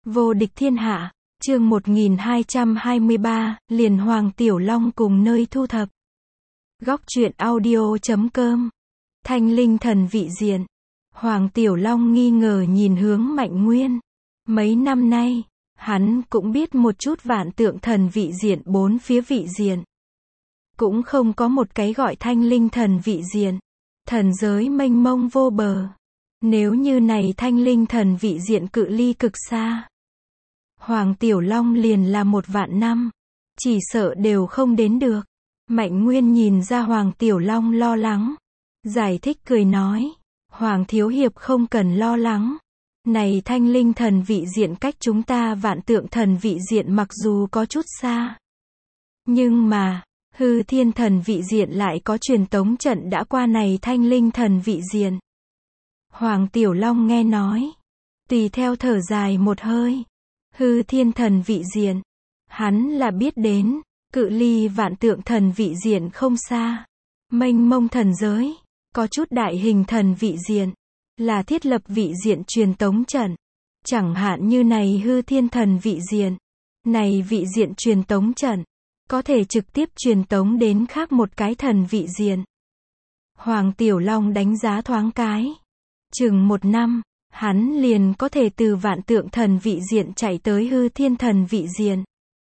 Vô địch thiên hạ, chương 1223, liền Hoàng Tiểu Long cùng nơi thu thập. Góc truyện audio.com. Thanh linh thần vị diện. Hoàng Tiểu Long nghi ngờ nhìn hướng Mạnh Nguyên. Mấy năm nay, hắn cũng biết một chút vạn tượng thần vị diện bốn phía vị diện. Cũng không có một cái gọi thanh linh thần vị diện. Thần giới mênh mông vô bờ. Nếu như này thanh linh thần vị diện cự ly cực xa, Hoàng Tiểu Long liền là 1.000 năm, chỉ sợ đều không đến được. Mạnh Nguyên nhìn ra Hoàng Tiểu Long lo lắng, giải thích cười nói, Hoàng Thiếu Hiệp không cần lo lắng. Này thanh linh thần vị diện cách chúng ta vạn tượng thần vị diện mặc dù có chút xa, nhưng mà, hư thiên thần vị diện lại có truyền tống trận đã qua này thanh linh thần vị diện. Hoàng Tiểu Long nghe nói, tùy theo thở dài một hơi. Hư thiên thần vị diện, hắn là biết đến, cự ly vạn tượng thần vị diện không xa. Mênh mông thần giới, có chút đại hình thần vị diện, là thiết lập vị diện truyền tống trận. Chẳng hạn như này hư thiên thần vị diện, này vị diện truyền tống trận, có thể trực tiếp truyền tống đến khác một cái thần vị diện. Hoàng Tiểu Long đánh giá thoáng cái. Chừng 1 năm, hắn liền có thể từ vạn tượng thần vị diện chạy tới hư thiên thần vị diện.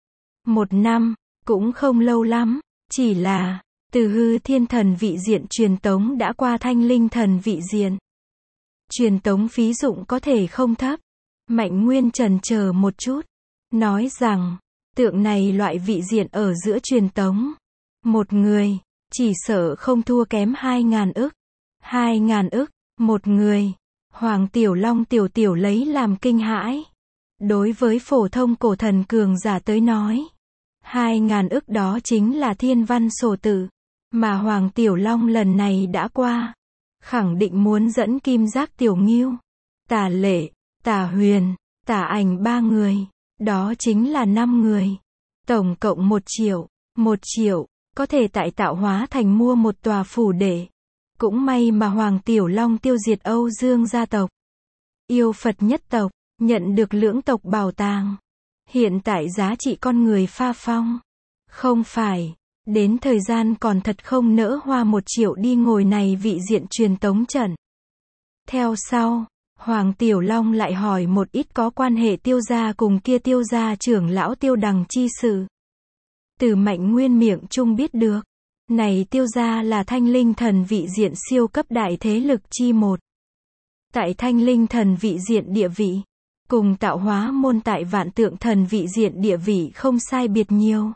1 năm, cũng không lâu lắm, chỉ là, từ hư thiên thần vị diện truyền tống đã qua thanh linh thần vị diện. Truyền tống phí dụng có thể không thấp. Mạnh Nguyên chần chờ một chút, nói rằng, tượng này loại vị diện ở giữa truyền tống. Một người, chỉ sợ không thua kém 2.000 ức. 2.000 ức, một người. Hoàng Tiểu Long tiểu lấy làm kinh hãi. Đối với phổ thông cổ thần cường giả tới nói, 2.000 ức đó chính là thiên văn sổ tự, mà Hoàng Tiểu Long lần này đã qua, khẳng định muốn dẫn Kim Giác Tiểu Ngưu, Tả Lệ, Tả Huyền, Tả Ảnh 3 người, đó chính là 5 người, tổng cộng 1 triệu, 1 triệu, có thể tại tạo hóa thành mua một tòa phủ đệ. Cũng may mà Hoàng Tiểu Long tiêu diệt Âu Dương gia tộc, yêu Phật nhất tộc, nhận được lưỡng tộc bảo tàng. Hiện tại giá trị con người pha phong. Không phải, đến thời gian còn thật không nỡ hoa 1 triệu đi ngồi này vị diện truyền tống trận. Theo sau, Hoàng Tiểu Long lại hỏi một ít có quan hệ Tiêu gia cùng kia Tiêu gia trưởng lão Tiêu Đằng chi sự. Từ Mạnh Nguyên miệng chung biết được, này Tiêu gia là thanh linh thần vị diện siêu cấp đại thế lực chi một. Tại thanh linh thần vị diện địa vị, cùng tạo hóa môn tại vạn tượng thần vị diện địa vị không sai biệt nhiều.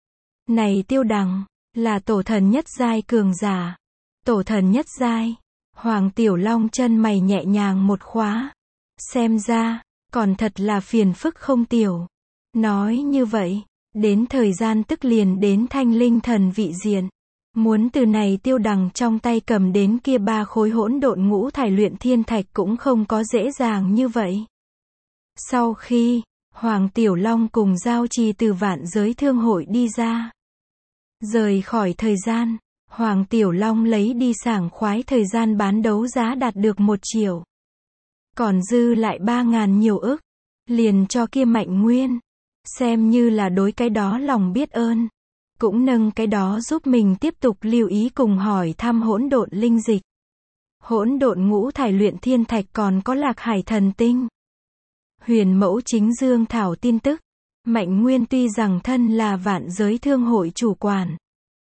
Này Tiêu Đằng, là tổ thần nhất giai cường giả. Tổ thần nhất giai. Hoàng Tiểu Long chân mày nhẹ nhàng một khóa. Xem ra, còn thật là phiền phức không tiểu. Nói như vậy, đến thời gian tức liền đến thanh linh thần vị diện. Muốn từ này Tiêu Đằng trong tay cầm đến kia 3 khối hỗn độn ngũ thải luyện thiên thạch cũng không có dễ dàng như vậy. Sau khi, Hoàng Tiểu Long cùng Giao Trì từ vạn giới thương hội đi ra, rời khỏi thời gian, Hoàng Tiểu Long lấy đi sảng khoái thời gian bán đấu giá đạt được 1 triệu. Còn dư lại 3.000 nhiều ức, liền cho kia Mạnh Nguyên, xem như là đối cái đó lòng biết ơn. Cũng nâng cái đó giúp mình tiếp tục lưu ý cùng hỏi thăm hỗn độn linh dịch. Hỗn độn ngũ thải luyện thiên thạch còn có Lạc Hải thần tinh. Huyền mẫu chính dương thảo tin tức. Mạnh Nguyên tuy rằng thân là vạn giới thương hội chủ quản,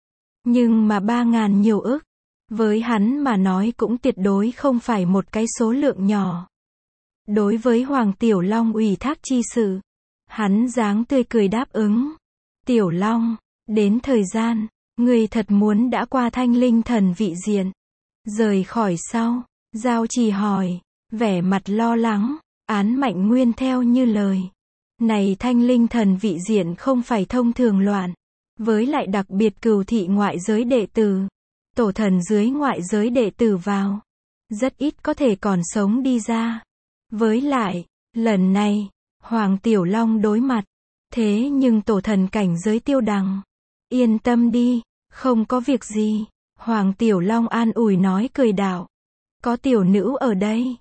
nhưng mà 3.000 nhiều ức, với hắn mà nói cũng tuyệt đối không phải một cái số lượng nhỏ. Đối với Hoàng Tiểu Long ủy thác chi sự, hắn dáng tươi cười đáp ứng. Tiểu Long, đến thời gian, người thật muốn đã qua thanh linh thần vị diện. Rời khỏi sau, Giao Trì hỏi, vẻ mặt lo lắng, án Mạnh Nguyên theo như lời. Này thanh linh thần vị diện không phải thông thường loạn, với lại đặc biệt cừu thị ngoại giới đệ tử, tổ thần dưới ngoại giới đệ tử vào, rất ít có thể còn sống đi ra. Với lại, lần này, Hoàng Tiểu Long đối mặt, thế nhưng tổ thần cảnh giới Tiêu Đằng. Yên tâm đi, không có việc gì. Hoàng Tiểu Long an ủi nói cười đạo. Có tiểu nữ ở đây,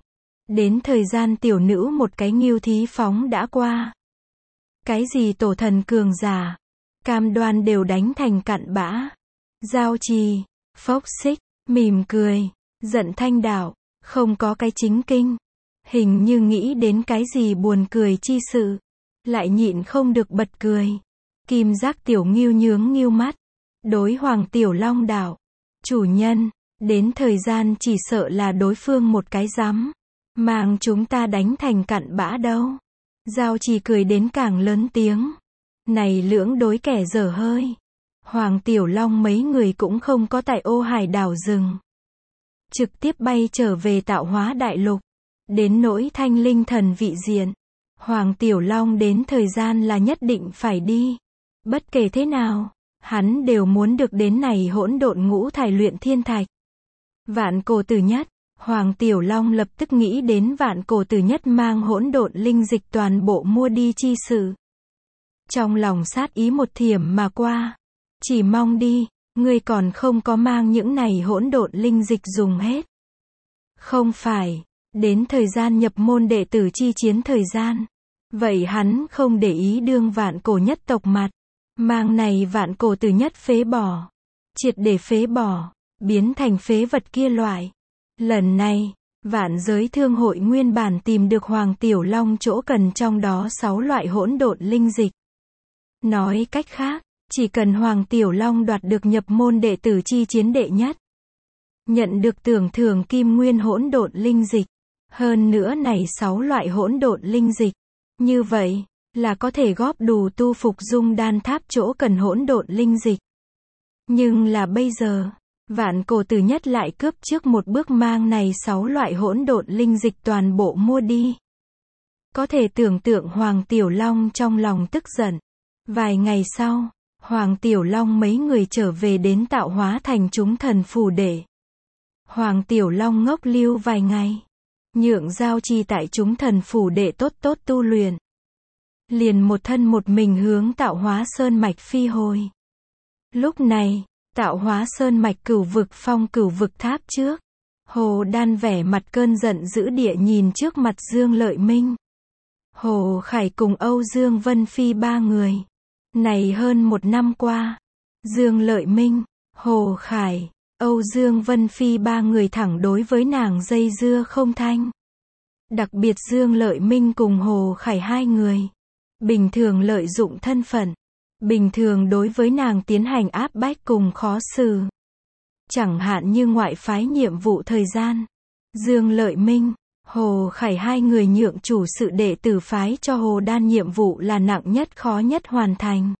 Đến thời gian tiểu nữ một cái nghưu thí phóng đã qua. Cái gì tổ thần cường giả, cam đoan đều đánh thành cặn bã. Giao Trì, phốc xích, mỉm cười, giận Thanh Đạo, không có cái chính kinh. Hình như nghĩ đến cái gì buồn cười chi sự. Lại nhịn không được bật cười. Kim Giác tiểu ngưu nhướng ngưu mắt. Đối Hoàng Tiểu Long đạo. Chủ nhân, đến thời gian chỉ sợ là đối phương một cái rắm. Mang chúng ta đánh thành cặn bã đâu. Giao Trì cười đến càng lớn tiếng. Này lưỡng đối kẻ dở hơi. Hoàng Tiểu Long mấy người cũng không có tại Ô Hải đảo rừng. Trực tiếp bay trở về Tạo Hóa Đại Lục. Đến nỗi Thanh Linh Thần vị diện. Hoàng Tiểu Long đến thời gian là nhất định phải đi. Bất kể thế nào, hắn đều muốn được đến này hỗn độn ngũ thải luyện thiên thạch. Vạn Cổ Tử Nhất, Hoàng Tiểu Long lập tức nghĩ đến Vạn Cổ Tử Nhất mang hỗn độn linh dịch toàn bộ mua đi chi sự. Trong lòng sát ý một thiểm mà qua. Chỉ mong đi, ngươi còn không có mang những này hỗn độn linh dịch dùng hết. Không phải, đến thời gian nhập môn đệ tử chi chiến thời gian. Vậy hắn không để ý đương Vạn Cổ nhất tộc mặt. Mang này Vạn Cổ Tử Nhất phế bỏ. Triệt để phế bỏ, biến thành phế vật kia loại. Lần này, Vạn Giới Thương Hội nguyên bản tìm được Hoàng Tiểu Long chỗ cần trong đó 6 loại hỗn độn linh dịch. Nói cách khác, chỉ cần Hoàng Tiểu Long đoạt được nhập môn đệ tử chi chiến đệ nhất. Nhận được tưởng thưởng kim nguyên hỗn độn linh dịch. Hơn nữa này 6 loại hỗn độn linh dịch. Như vậy, là có thể góp đủ tu phục dung đan tháp chỗ cần hỗn độn linh dịch. Nhưng là bây giờ, Vạn Cổ Tử Nhất lại cướp trước một bước mang này 6 loại hỗn độn linh dịch toàn bộ mua đi. Có thể tưởng tượng Hoàng Tiểu Long trong lòng tức giận. Vài ngày sau, Hoàng Tiểu Long mấy người trở về đến Tạo Hóa Thành chúng thần phủ đệ. Hoàng Tiểu Long ngốc lưu vài ngày. Nhượng Giao Trì tại chúng thần phủ đệ tốt tốt tu luyện. Liền một thân một mình hướng Tạo Hóa Sơn Mạch phi hồi. Lúc này, Tạo Hóa Sơn Mạch Cửu Vực Phong Cửu Vực Tháp trước. Hồ Đan vẻ mặt cơn giận dữ địa nhìn trước mặt Dương Lợi Minh. Hồ Khải cùng Âu Dương Vân Phi ba người. Này hơn một năm qua, Dương Lợi Minh, Hồ Khải, Âu Dương Vân Phi ba người thẳng đối với nàng dây dưa không thanh. Đặc biệt Dương Lợi Minh cùng Hồ Khải hai người. Bình thường lợi dụng thân phận. Bình thường đối với nàng tiến hành áp bách cùng khó xử. Chẳng hạn như ngoại phái nhiệm vụ thời gian. Dương Lợi Minh, Hồ Khải hai người nhượng chủ sự đệ tử phái cho Hồ Đan nhiệm vụ là nặng nhất khó nhất hoàn thành.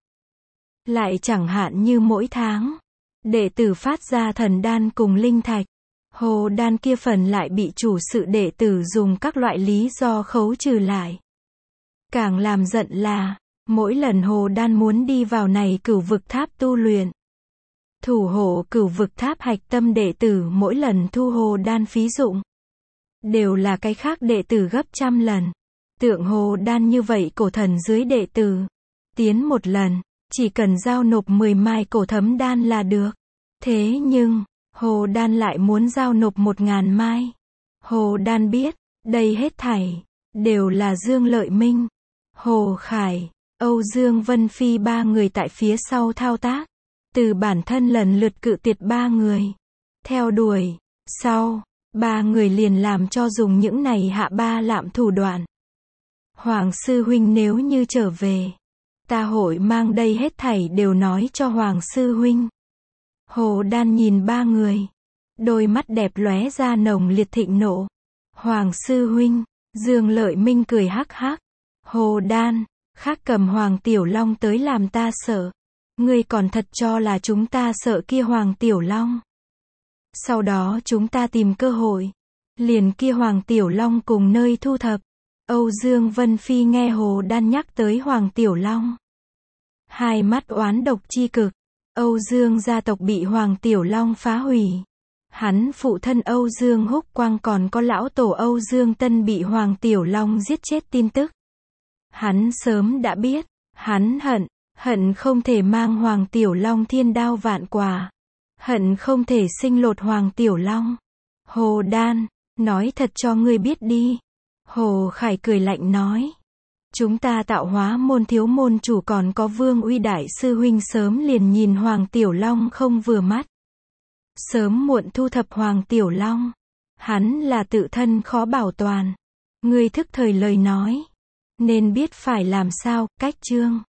Lại chẳng hạn như mỗi tháng, đệ tử phát ra thần đan cùng linh thạch. Hồ Đan kia phần lại bị chủ sự đệ tử dùng các loại lý do khấu trừ lại. Càng làm giận là, mỗi lần Hồ Đan muốn đi vào này cửu vực tháp tu luyện. Thủ hộ cửu vực tháp hạch tâm đệ tử mỗi lần thu Hồ Đan phí dụng. Đều là cái khác đệ tử gấp trăm lần. Tượng Hồ Đan như vậy cổ thần dưới đệ tử. Tiến một lần, chỉ cần giao nộp 10 mai cổ thấm đan là được. Thế nhưng, Hồ Đan lại muốn giao nộp 1000 mai. Hồ Đan biết, đây hết thảy, đều là Dương Lợi Minh, Hồ Khải, Âu Dương Vân Phi ba người tại phía sau thao tác. Từ bản thân lần lượt cự tuyệt ba người. Theo đuổi, sau, ba người liền làm cho dùng những này hạ ba lạm thủ đoạn. Hoàng sư huynh nếu như trở về, ta hội mang đây hết thảy đều nói cho Hoàng sư huynh. Hồ Đan nhìn ba người, đôi mắt đẹp lóe ra nồng liệt thịnh nộ. Hoàng sư huynh, Dương Lợi Minh cười hắc hắc. Hồ Đan, khác cầm Hoàng Tiểu Long tới làm ta sợ. Ngươi còn thật cho là chúng ta sợ kia Hoàng Tiểu Long. Sau đó chúng ta tìm cơ hội. Liền kia Hoàng Tiểu Long cùng nơi thu thập. Âu Dương Vân Phi nghe Hồ Đan nhắc tới Hoàng Tiểu Long. Hai mắt oán độc chi cực. Âu Dương gia tộc bị Hoàng Tiểu Long phá hủy. Hắn phụ thân Âu Dương Húc Quang còn có lão tổ Âu Dương Tân bị Hoàng Tiểu Long giết chết tin tức. Hắn sớm đã biết. Hắn hận không thể mang Hoàng Tiểu Long thiên đao vạn quả. Hận không thể sinh lột Hoàng Tiểu Long. Hồ Đan, nói thật cho ngươi biết đi. Hồ Khải cười lạnh nói. Chúng ta tạo hóa môn thiếu môn chủ còn có Vương Uy đại sư huynh sớm liền nhìn Hoàng Tiểu Long không vừa mắt. Sớm muộn thu thập Hoàng Tiểu Long. Hắn là tự thân khó bảo toàn. Ngươi thức thời lời nói. Nên biết phải làm sao, cách chương.